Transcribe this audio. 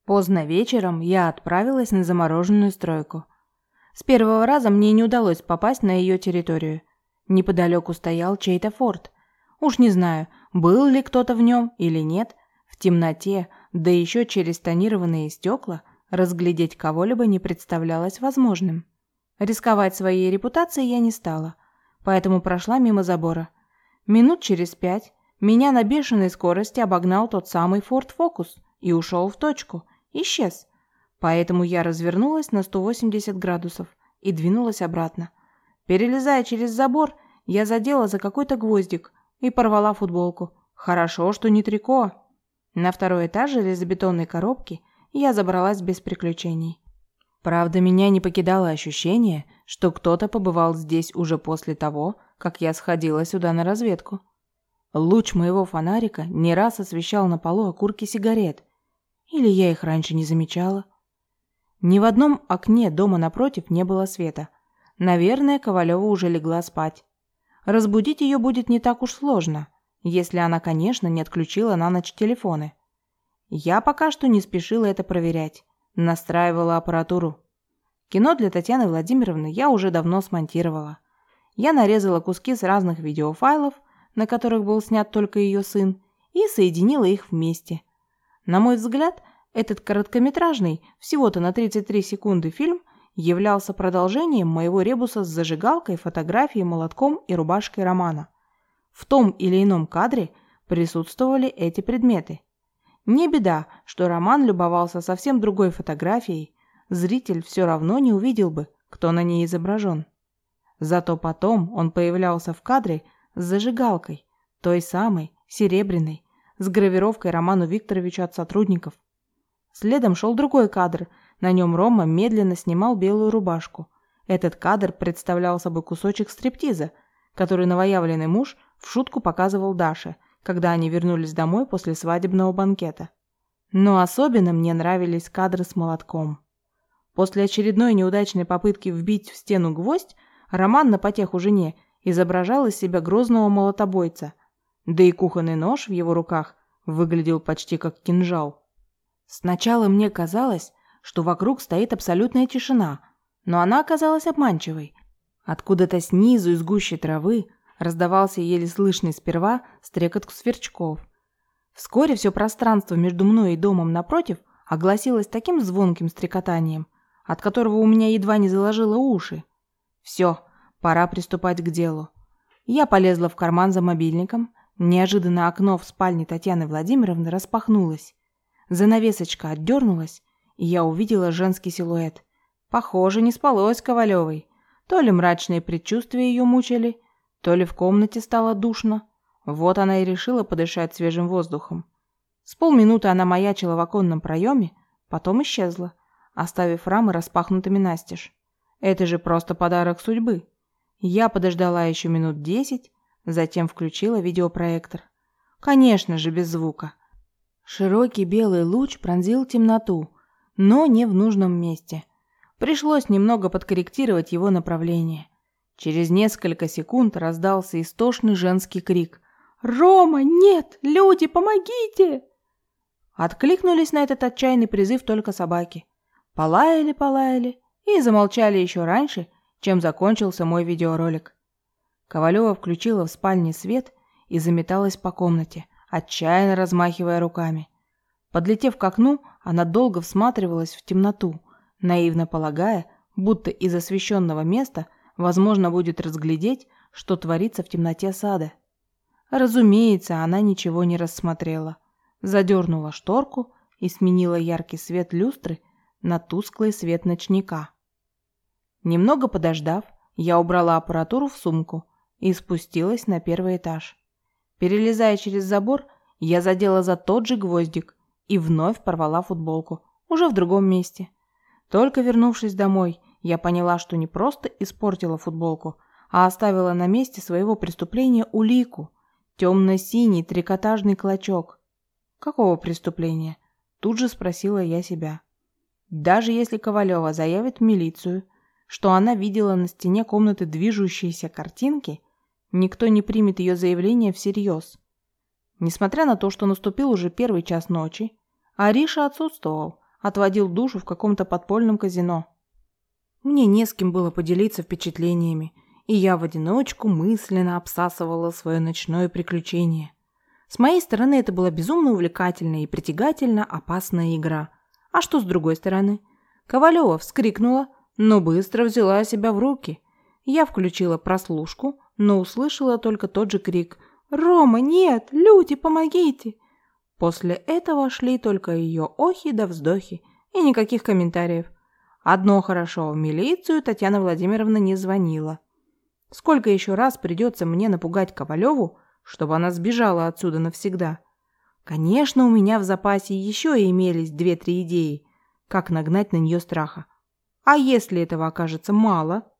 Поздно вечером я отправилась на замороженную стройку. С первого раза мне не удалось попасть на ее территорию. Неподалеку стоял чей-то форт. Уж не знаю, был ли кто-то в нем или нет. В темноте, да еще через тонированные стекла, разглядеть кого-либо не представлялось возможным. Рисковать своей репутацией я не стала, поэтому прошла мимо забора. Минут через 5 меня на бешеной скорости обогнал тот самый Ford Focus и ушел в точку. Исчез. Поэтому я развернулась на 180 градусов и двинулась обратно. Перелезая через забор, я задела за какой-то гвоздик и порвала футболку. Хорошо, что не трико. На второй этаж железобетонной коробки я забралась без приключений. Правда, меня не покидало ощущение, что кто-то побывал здесь уже после того, как я сходила сюда на разведку. Луч моего фонарика не раз освещал на полу окурки сигарет. Или я их раньше не замечала? Ни в одном окне дома напротив не было света. Наверное, Ковалева уже легла спать. Разбудить ее будет не так уж сложно, если она, конечно, не отключила на ночь телефоны. Я пока что не спешила это проверять. Настраивала аппаратуру. Кино для Татьяны Владимировны я уже давно смонтировала. Я нарезала куски с разных видеофайлов, на которых был снят только ее сын, и соединила их вместе. На мой взгляд, этот короткометражный, всего-то на 33 секунды фильм являлся продолжением моего ребуса с зажигалкой, фотографией, молотком и рубашкой Романа. В том или ином кадре присутствовали эти предметы. Не беда, что Роман любовался совсем другой фотографией, зритель все равно не увидел бы, кто на ней изображен. Зато потом он появлялся в кадре с зажигалкой, той самой, серебряной, с гравировкой Роману Викторовичу от сотрудников. Следом шел другой кадр, на нем Рома медленно снимал белую рубашку. Этот кадр представлял собой кусочек стриптиза, который новоявленный муж в шутку показывал Даше, когда они вернулись домой после свадебного банкета. Но особенно мне нравились кадры с молотком. После очередной неудачной попытки вбить в стену гвоздь, Роман на потеху жене изображал из себя грозного молотобойца, да и кухонный нож в его руках выглядел почти как кинжал. Сначала мне казалось, что вокруг стоит абсолютная тишина, но она оказалась обманчивой. Откуда-то снизу из гущи травы раздавался еле слышный сперва стрекот сверчков. Вскоре все пространство между мной и домом напротив огласилось таким звонким стрекотанием, от которого у меня едва не заложило уши. Все, пора приступать к делу. Я полезла в карман за мобильником. Неожиданно окно в спальне Татьяны Владимировны распахнулось. Занавесочка отдернулась, и я увидела женский силуэт. Похоже, не спалось Ковалевой. То ли мрачные предчувствия ее мучили, то ли в комнате стало душно. Вот она и решила подышать свежим воздухом. С полминуты она маячила в оконном проеме, потом исчезла, оставив рамы распахнутыми настежь. Это же просто подарок судьбы. Я подождала еще минут 10, затем включила видеопроектор. Конечно же, без звука. Широкий белый луч пронзил темноту, но не в нужном месте. Пришлось немного подкорректировать его направление. Через несколько секунд раздался истошный женский крик. «Рома, нет! Люди, помогите!» Откликнулись на этот отчаянный призыв только собаки. Полаяли и замолчали еще раньше, чем закончился мой видеоролик. Ковалева включила в спальне свет и заметалась по комнате, отчаянно размахивая руками. Подлетев к окну, она долго всматривалась в темноту, наивно полагая, будто из освещенного места возможно будет разглядеть, что творится в темноте сада. Разумеется, она ничего не рассмотрела. Задернула шторку и сменила яркий свет люстры на тусклый свет ночника. Немного подождав, я убрала аппаратуру в сумку и спустилась на первый этаж. Перелезая через забор, я задела за тот же гвоздик и вновь порвала футболку, уже в другом месте. Только вернувшись домой, я поняла, что не просто испортила футболку, а оставила на месте своего преступления улику – темно-синий трикотажный клочок. Какого преступления? Тут же спросила я себя. Даже если Ковалева заявит в милицию, что она видела на стене комнаты движущиеся картинки, никто не примет ее заявление всерьез. Несмотря на то, что наступил уже 1 час ночи, Ариша отсутствовал, отводил душу в каком-то подпольном казино. Мне не с кем было поделиться впечатлениями, и я в одиночку мысленно обсасывала свое ночное приключение. С моей стороны это была безумно увлекательная и притягательно опасная игра. А что с другой стороны? Ковалева вскрикнула, но быстро взяла себя в руки. Я включила прослушку, но услышала только тот же крик: «Рома, нет! Люди, помогите!» После этого шли только ее охи да вздохи и никаких комментариев. Одно хорошо, в милицию Татьяна Владимировна не звонила. Сколько еще раз придется мне напугать Ковалеву, чтобы она сбежала отсюда навсегда? Конечно, у меня в запасе еще имелись 2-3 идеи, как нагнать на нее страха. А если этого окажется мало?